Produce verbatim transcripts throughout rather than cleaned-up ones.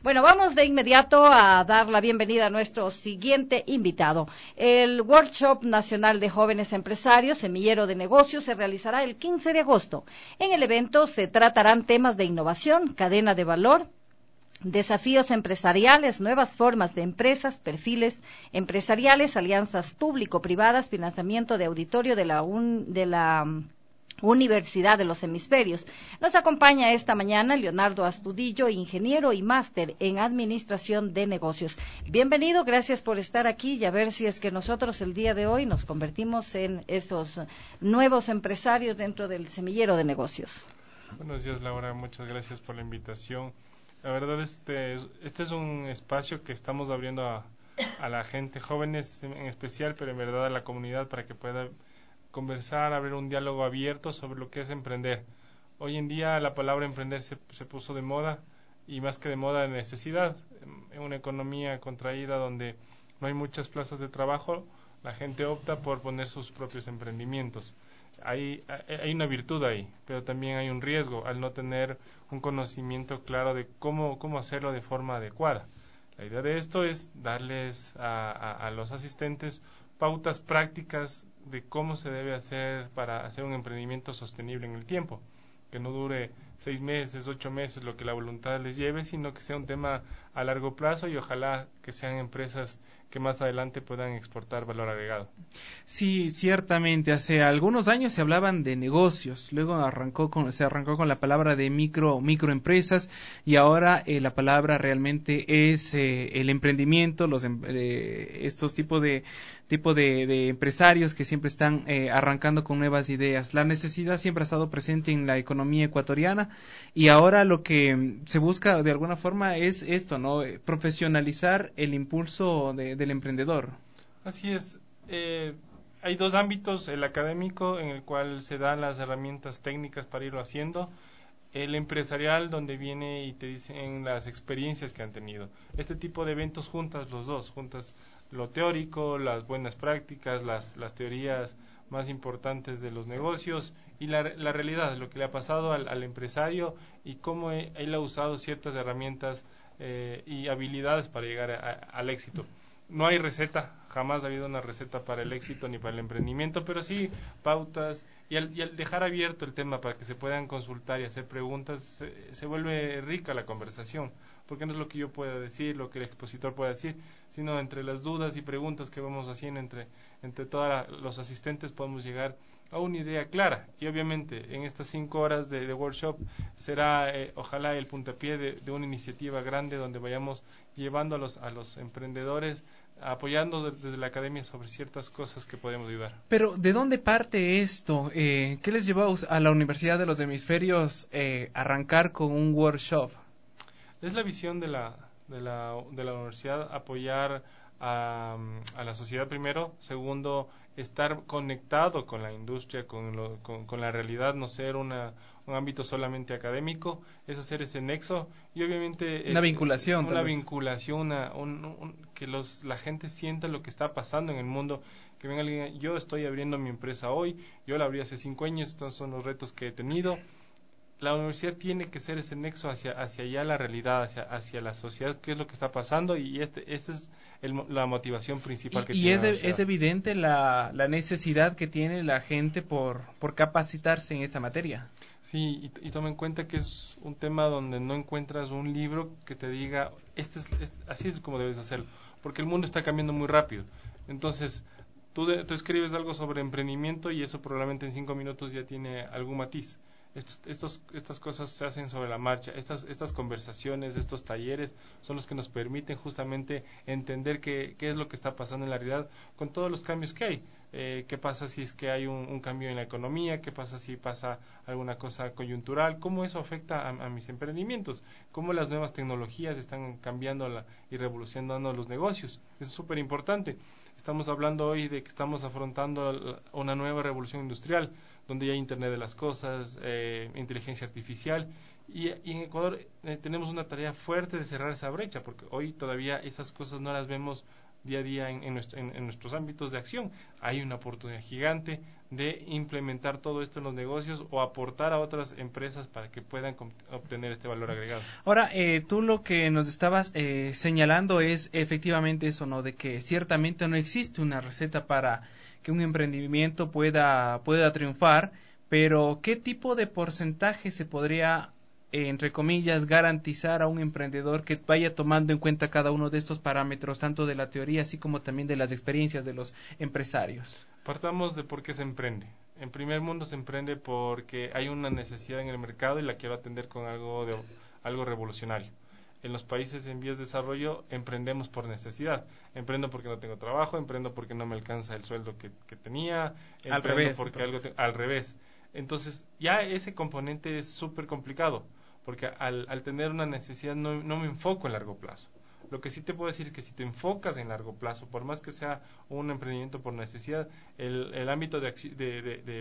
Bueno, vamos de inmediato a dar la bienvenida a nuestro siguiente invitado. El Workshop Nacional de Jóvenes Empresarios, Semillero de Negocios, se realizará el quince de agosto. En el evento se tratarán temas de innovación, cadena de valor, desafíos empresariales, nuevas formas de empresas, perfiles empresariales, alianzas público-privadas, financiamiento de auditorio de la, un, de la um, Universidad de los Hemisferios. Nos acompaña esta mañana Leonardo Astudillo, ingeniero y máster en Administración de Negocios. Bienvenido, gracias por estar aquí y a ver si es que nosotros el día de hoy nos convertimos en esos nuevos empresarios dentro del Semillero de Negocios. Buenos días, Laura, muchas gracias por la invitación. La verdad, este, este es un espacio que estamos abriendo a, a la gente, jóvenes en especial, pero en verdad a la comunidad, para que pueda conversar, abrir un diálogo abierto sobre lo que es emprender. Hoy en día la palabra emprender se, se puso de moda, y más que de moda, de necesidad. En una economía contraída donde no hay muchas plazas de trabajo, la gente opta por poner sus propios emprendimientos. Hay, hay una virtud ahí, pero también hay un riesgo al no tener un conocimiento claro de cómo, cómo hacerlo de forma adecuada. La idea de esto es darles a, a, a los asistentes pautas prácticas de cómo se debe hacer para hacer un emprendimiento sostenible en el tiempo, que no dure seis meses, ocho meses, lo que la voluntad les lleve, sino que sea un tema a largo plazo y ojalá que sean empresas que más adelante puedan exportar valor agregado. Sí, ciertamente. Hace algunos años se hablaban de negocios, luego arrancó con, se arrancó con la palabra de micro microempresas y ahora eh, la palabra realmente es eh, el emprendimiento, los eh, estos tipos de tipo de, de empresarios que siempre están eh, arrancando con nuevas ideas. La necesidad siempre ha estado presente en la economía ecuatoriana y ahora lo que se busca de alguna forma es esto, ¿no? Profesionalizar el impulso de, del emprendedor. Así es. Eh, hay dos ámbitos: el académico, en el cual se dan las herramientas técnicas para irlo haciendo; el empresarial, donde viene y te dicen las experiencias que han tenido. Este tipo de eventos juntas los dos, juntas lo teórico, las buenas prácticas, las, las teorías más importantes de los negocios y la, la realidad, lo que le ha pasado al, al empresario y cómo él ha usado ciertas herramientas eh, y habilidades para llegar a, a, al éxito. No hay receta, jamás ha habido una receta para el éxito ni para el emprendimiento, pero sí pautas, y al, y al dejar abierto el tema para que se puedan consultar y hacer preguntas, se, se vuelve rica la conversación, porque no es lo que yo pueda decir, lo que el expositor pueda decir, sino entre las dudas y preguntas que vamos haciendo entre, entre todos los asistentes podemos llegar a una idea clara. Y obviamente en estas cinco horas de, de workshop será eh, ojalá el puntapié de, de una iniciativa grande donde vayamos llevando a los, a los emprendedores, apoyando desde la academia sobre ciertas cosas que podemos ayudar. Pero ¿de dónde parte esto? Eh, ¿Qué les llevó a la Universidad de los Hemisferios eh, arrancar con un workshop? Es la visión de la, de la, de la universidad, apoyar a, a la sociedad primero; segundo, estar conectado con la industria, con, lo, con, con la realidad, no ser una, un ámbito solamente académico, es hacer ese nexo y obviamente una eh, vinculación, una vinculación, una, un, un, que los, la gente sienta lo que está pasando en el mundo, que venga alguien, yo estoy abriendo mi empresa hoy, yo la abrí hace cinco años, estos son los retos que he tenido. La universidad tiene que ser ese nexo hacia hacia allá la realidad, hacia hacia la sociedad, qué es lo que está pasando, y este esa es el, la motivación principal y, que y tiene es, la universidad. es evidente la, la necesidad que tiene la gente por, por capacitarse en esta materia. Sí, y, y toma en cuenta que es un tema donde no encuentras un libro que te diga este es, este, así es como debes hacerlo, porque el mundo está cambiando muy rápido. Entonces tú, de, tú escribes algo sobre emprendimiento y eso probablemente en cinco minutos ya tiene algún matiz. Estos, estos, estas cosas se hacen sobre la marcha. Estas, estas conversaciones, estos talleres son los que nos permiten justamente entender qué, qué es lo que está pasando en la realidad con todos los cambios que hay. Eh, qué pasa si es que hay un, un cambio en la economía, qué pasa si pasa alguna cosa coyuntural, cómo eso afecta a, a mis emprendimientos, cómo las nuevas tecnologías están cambiando la, y revolucionando los negocios. Es súper importante. Estamos hablando hoy de que estamos afrontando una nueva revolución industrial, donde ya hay Internet de las Cosas, eh, inteligencia artificial, y, y en Ecuador eh, tenemos una tarea fuerte de cerrar esa brecha, porque hoy todavía esas cosas no las vemos día a día en, en, nuestro, en, en nuestros ámbitos de acción. Hay una oportunidad gigante de implementar todo esto en los negocios o aportar a otras empresas para que puedan obtener este valor agregado. Ahora, eh, tú lo que nos estabas eh, señalando es efectivamente eso, ¿no? De que ciertamente no existe una receta para que un emprendimiento pueda, pueda triunfar, pero ¿qué tipo de porcentaje se podría, eh, entre comillas, garantizar a un emprendedor que vaya tomando en cuenta cada uno de estos parámetros, tanto de la teoría así como también de las experiencias de los empresarios? Partamos de por qué se emprende. En primer mundo se emprende porque hay una necesidad en el mercado y la quiero atender con algo de algo revolucionario. En los países en vías de desarrollo emprendemos por necesidad. Emprendo porque no tengo trabajo, emprendo porque no me alcanza el sueldo que, que tenía, emprendo al revés, porque algo te, al revés. Entonces, ya ese componente es súper complicado, porque al, al tener una necesidad no, no me enfoco en largo plazo. Lo que sí te puedo decir es que si te enfocas en largo plazo, por más que sea un emprendimiento por necesidad, el, el ámbito de, de, de, de,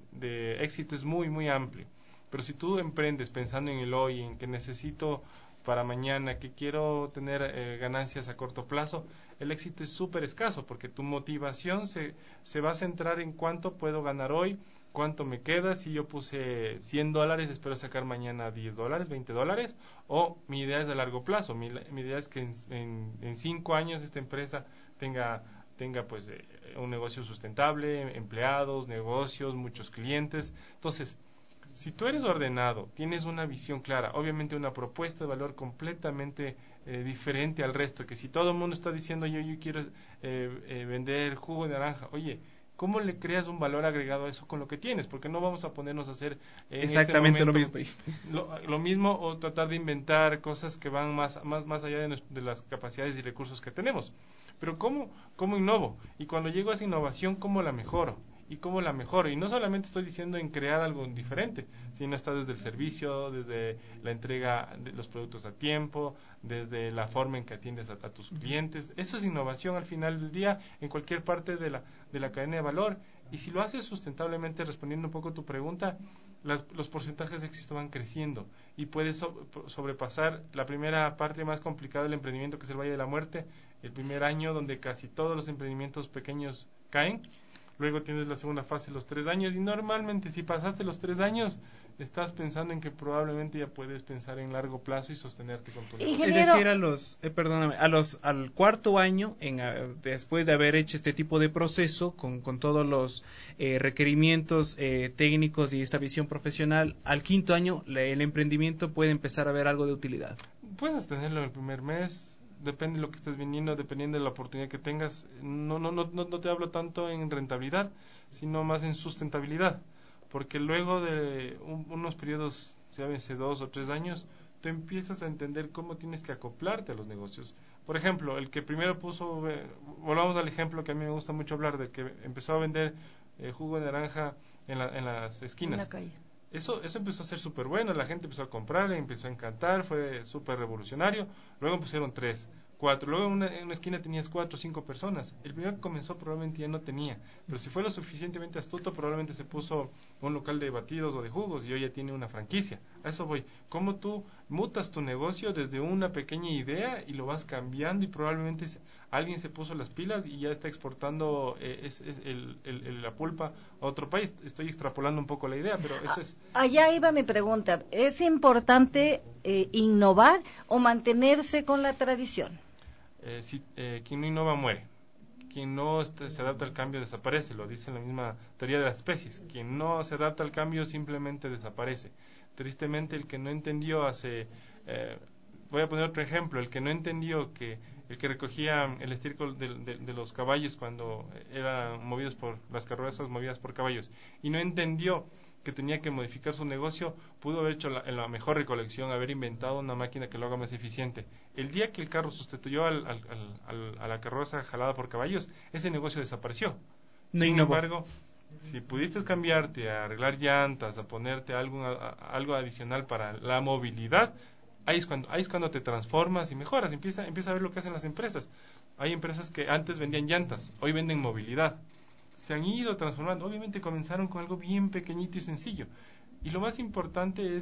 de éxito es muy, muy amplio. Pero si tú emprendes pensando en el hoy, en que necesito para mañana, que quiero tener eh, ganancias a corto plazo, el éxito es súper escaso, porque tu motivación se, se va a centrar en cuánto puedo ganar hoy, cuánto me queda, si yo puse cien dólares, espero sacar mañana diez dólares, veinte dólares, o mi idea es de largo plazo, mi, mi idea es que en, en, en cinco años esta empresa tenga, tenga pues eh, un negocio sustentable, empleados, negocios, muchos clientes. Entonces, si tú eres ordenado, tienes una visión clara, obviamente una propuesta de valor completamente eh, diferente al resto, que si todo el mundo está diciendo yo, yo quiero eh, eh, vender jugo de naranja, oye, ¿cómo le creas un valor agregado a eso con lo que tienes? Porque no vamos a ponernos a hacer en exactamente este momento, lo mismo. Lo, lo mismo o tratar de inventar cosas que van más, más, más allá de, nos, de las capacidades y recursos que tenemos. Pero ¿cómo, ¿cómo innovo? Y cuando llego a esa innovación, ¿cómo la mejoro? ¿Y cómo la mejoro? Y no solamente estoy diciendo en crear algo diferente, sino está desde el servicio, desde la entrega de los productos a tiempo, desde la forma en que atiendes a, a tus clientes. Eso es innovación al final del día en cualquier parte de la, de la cadena de valor. Y si lo haces sustentablemente, respondiendo un poco a tu pregunta, las, los porcentajes de éxito van creciendo y puedes so, sobrepasar la primera parte más complicada del emprendimiento, que es el Valle de la Muerte, el primer año donde casi todos los emprendimientos pequeños caen. Luego tienes la segunda fase, los tres años, y normalmente si pasaste los tres años, estás pensando en que probablemente ya puedes pensar en largo plazo y sostenerte con tu negocio. Es decir, a los, eh, perdóname, a los, al cuarto año, en, a, después de haber hecho este tipo de proceso, con, con todos los eh, requerimientos eh, técnicos y esta visión profesional, al quinto año la, el emprendimiento puede empezar a ver algo de utilidad. Puedes tenerlo en el primer mes. Depende de lo que estés vendiendo, dependiendo de la oportunidad que tengas. No, no, no, no te hablo tanto en rentabilidad, sino más en sustentabilidad, porque luego de un, unos periodos, llámese dos o tres años, tú empiezas a entender cómo tienes que acoplarte a los negocios. Por ejemplo, el que primero puso, eh, volvamos al ejemplo que a mí me gusta mucho hablar, del que empezó a vender eh, jugo de naranja en, la, en las esquinas. En la calle. Eso, eso empezó a ser súper bueno, la gente empezó a comprar, le empezó a encantar, fue súper revolucionario. Luego pusieron tres, cuatro, luego en una, en una esquina tenías cuatro o cinco personas. El primero que comenzó probablemente ya no tenía, pero si fue lo suficientemente astuto, probablemente se puso un local de batidos o de jugos y hoy ya tiene una franquicia. A eso voy. ¿Cómo tú mutas tu negocio desde una pequeña idea y lo vas cambiando y probablemente alguien se puso las pilas y ya está exportando eh, es, es el, el, el, la pulpa a otro país? Estoy extrapolando un poco la idea, pero eso es... Allá iba mi pregunta. ¿Es importante eh, innovar o mantenerse con la tradición? Eh, si, eh, quien no innova muere. Quien no este, se adapta al cambio desaparece, lo dice la misma teoría de las especies. Quien no se adapta al cambio simplemente desaparece. Tristemente, el que no entendió hace... Eh, voy a poner otro ejemplo. El que no entendió que el que recogía el estiércol de, de, de los caballos cuando eran movidos por las carrozas movidas por caballos y no entendió que tenía que modificar su negocio, pudo haber hecho la, la mejor recolección, haber inventado una máquina que lo haga más eficiente. El día que el carro sustituyó al, al, al, a la carroza jalada por caballos, ese negocio desapareció. No Sin innovó. embargo, si pudiste cambiarte a arreglar llantas, a ponerte algo, a, a, algo adicional para la movilidad, ahí es cuando ahí es cuando te transformas y mejoras. Empieza, empieza a ver lo que hacen las empresas. Hay empresas que antes vendían llantas, hoy venden movilidad. Se han ido transformando. Obviamente comenzaron con algo bien pequeñito y sencillo. Y lo más importante es que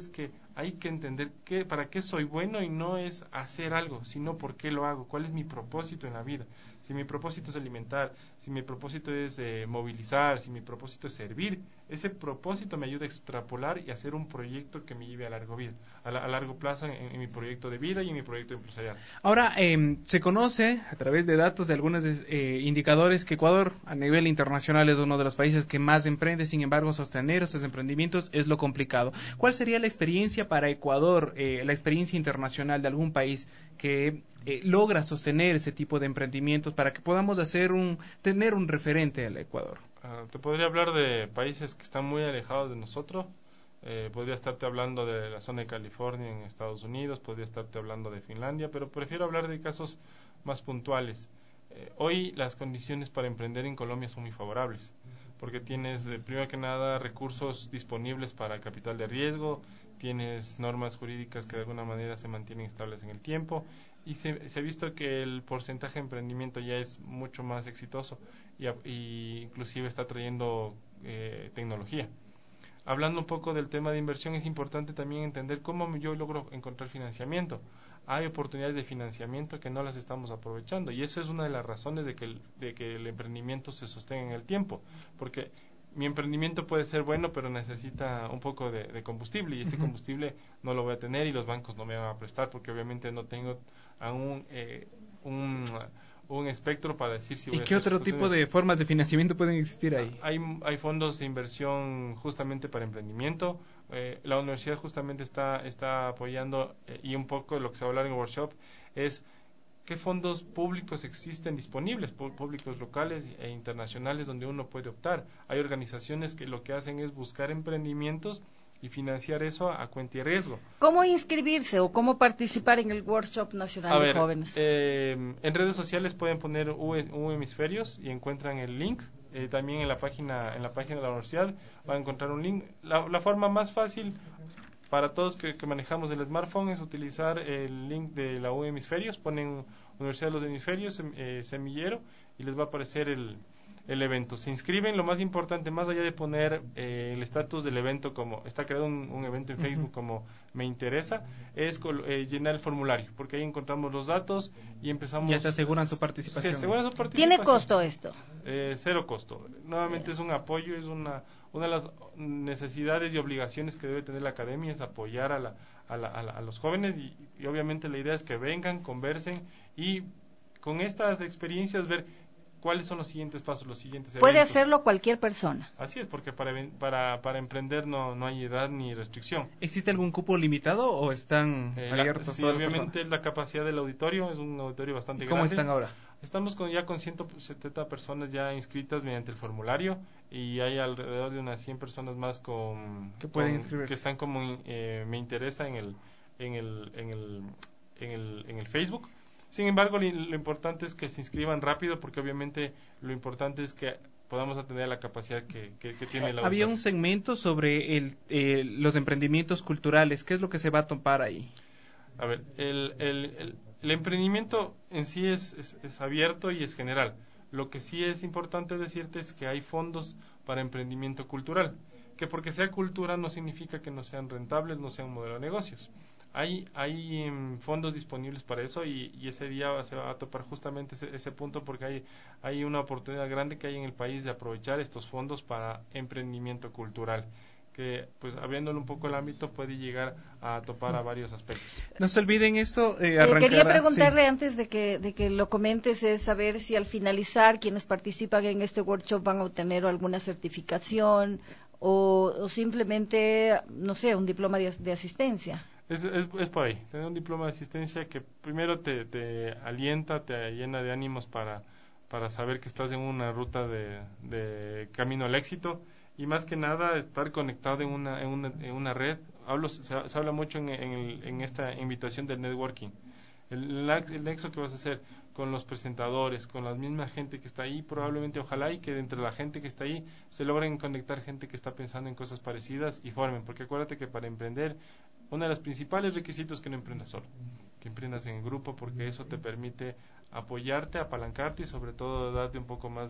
hay que entender qué, para qué soy bueno, y no es hacer algo, sino por qué lo hago, cuál es mi propósito en la vida. Si mi propósito es alimentar, si mi propósito es eh, movilizar, si mi propósito es servir, ese propósito me ayuda a extrapolar y hacer un proyecto que me lleve a largo vida, a, la, a largo plazo en, en mi proyecto de vida y en mi proyecto empresarial. Ahora, eh, se conoce a través de datos de algunos eh, indicadores que Ecuador a nivel internacional es uno de los países que más emprende. Sin embargo, sostener estos emprendimientos es lo complicado. ¿Cuál sería la experiencia para Ecuador, eh, la experiencia internacional de algún país que eh, logra sostener ese tipo de emprendimientos para que podamos hacer un tener un referente al Ecuador? Uh, te podría hablar de países que están muy alejados de nosotros. Eh, podría estarte hablando de la zona de California en Estados Unidos, podría estarte hablando de Finlandia, pero prefiero hablar de casos más puntuales. Eh, hoy las condiciones para emprender en Colombia son muy favorables, porque tienes, eh, primero que nada, recursos disponibles para capital de riesgo, tienes normas jurídicas que de alguna manera se mantienen estables en el tiempo, y se, se ha visto que el porcentaje de emprendimiento ya es mucho más exitoso, y, y inclusive está trayendo eh, tecnología. Hablando un poco del tema de inversión, es importante también entender cómo yo logro encontrar financiamiento. Hay oportunidades de financiamiento que no las estamos aprovechando, y eso es una de las razones de que el, de que el emprendimiento se sostenga en el tiempo, porque mi emprendimiento puede ser bueno, pero necesita un poco de, de combustible, y ese uh-huh. combustible no lo voy a tener, y los bancos no me van a prestar, porque obviamente no tengo aún eh, un... un espectro para decir si voy ¿Y a qué otro sostenible. tipo de formas de financiamiento pueden existir ahí? Hay, hay fondos de inversión justamente para emprendimiento. Eh, la universidad justamente está, está apoyando, eh, y un poco de lo que se va a hablar en el workshop es qué fondos públicos existen disponibles, públicos locales e internacionales, donde uno puede optar. Hay organizaciones que lo que hacen es buscar emprendimientos y financiar eso a, a cuenta y riesgo. ¿Cómo inscribirse o cómo participar en el Workshop Nacional a de ver, Jóvenes? Eh, en redes sociales pueden poner U, U Hemisferios y encuentran el link. Eh, también en la página en la página de la universidad van a encontrar un link. La, la forma más fácil para todos que, que manejamos el smartphone es utilizar el link de la U Hemisferios. Ponen Universidad de los Hemisferios, eh, semillero, y les va a aparecer el el evento. Se inscriben, lo más importante, más allá de poner eh, el estatus del evento, como está creado un, un evento en Facebook uh-huh. como me interesa, es eh, llenar el formulario, porque ahí encontramos los datos y empezamos... Ya se aseguran su participación. Se aseguran su participación. ¿Tiene costo esto? Eh, cero costo. Nuevamente yeah. es un apoyo, es una una de las necesidades y obligaciones que debe tener la academia, es apoyar a, la, a, la, a, la, a los jóvenes, y, y obviamente la idea es que vengan, conversen, y con estas experiencias ver ¿cuáles son los siguientes pasos, los siguientes eventos? Puede hacerlo cualquier persona. Así es, porque para para, para emprender no, no hay edad ni restricción. ¿Existe algún cupo limitado o están eh, abiertos la, sí, todas obviamente las personas? La capacidad del auditorio es un auditorio bastante ¿Cómo grande. ¿Cómo están ahora? Estamos con, ya con ciento setenta personas ya inscritas mediante el formulario, y hay alrededor de unas cien personas más con que pueden con, inscribirse, que están como eh, me interesa en el en el en el en el, en el Facebook. Sin embargo, lo, lo importante es que se inscriban rápido, porque obviamente lo importante es que podamos atender la capacidad que, que, que tiene la Había un segmento sobre el, eh, los emprendimientos culturales. ¿Qué es lo que se va a topar ahí? A ver, el, el, el, el emprendimiento en sí es, es, es abierto y es general. Lo que sí es importante decirte es que hay fondos para emprendimiento cultural, que porque sea cultura no significa que no sean rentables, no sean un modelo de negocios. Hay, hay um, fondos disponibles para eso, y, y ese día se va a topar justamente ese, ese punto, porque hay, hay una oportunidad grande que hay en el país de aprovechar estos fondos para emprendimiento cultural, que pues abriéndole un poco el ámbito puede llegar a topar a varios aspectos. No se olviden esto, eh, eh, quería preguntarle sí. antes de que, de que lo comentes, es saber si al finalizar quienes participan en este workshop van a obtener alguna certificación o, o simplemente, no sé, un diploma de, de asistencia. Es, es, es por ahí, tener un diploma de asistencia que primero te, te alienta, te llena de ánimos para, para saber que estás en una ruta de, de camino al éxito, y más que nada estar conectado en una, en una, en una red. Hablo, se, se habla mucho en, en, el, en esta invitación del networking. El, el nexo que vas a hacer con los presentadores, con la misma gente que está ahí, probablemente, ojalá, y que de entre la gente que está ahí se logren conectar gente que está pensando en cosas parecidas y formen, porque acuérdate que para emprender, uno de los principales requisitos es que no emprendas solo, que emprendas en grupo, porque eso te permite apoyarte, apalancarte y sobre todo darte un poco más de,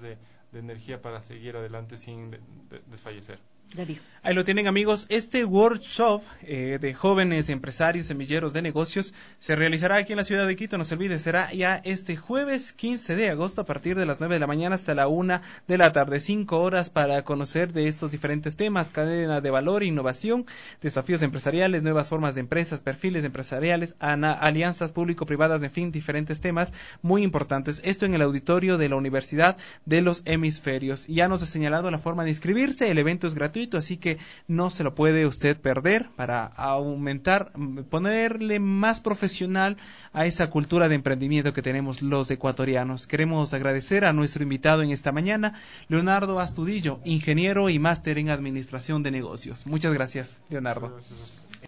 de energía para seguir adelante sin de, de, desfallecer. Ahí lo tienen, amigos. Este workshop eh, de jóvenes empresarios, semilleros de negocios, se realizará aquí en la ciudad de Quito. No se olvide, será ya este jueves quince de agosto a partir de las nueve de la mañana hasta la una de la tarde. Cinco horas para conocer de estos diferentes temas: cadena de valor, innovación, desafíos empresariales, nuevas formas de empresas, perfiles empresariales, ana, alianzas público-privadas, en fin, diferentes temas muy importantes. Esto en el auditorio de la Universidad de los Hemisferios. Ya nos ha señalado la forma de inscribirse. El evento es gratuito, así que no se lo puede usted perder, para aumentar, ponerle más profesional a esa cultura de emprendimiento que tenemos los ecuatorianos. Queremos agradecer a nuestro invitado en esta mañana, Leonardo Astudillo, ingeniero y máster en administración de negocios. Muchas gracias, Leonardo. Muchas gracias.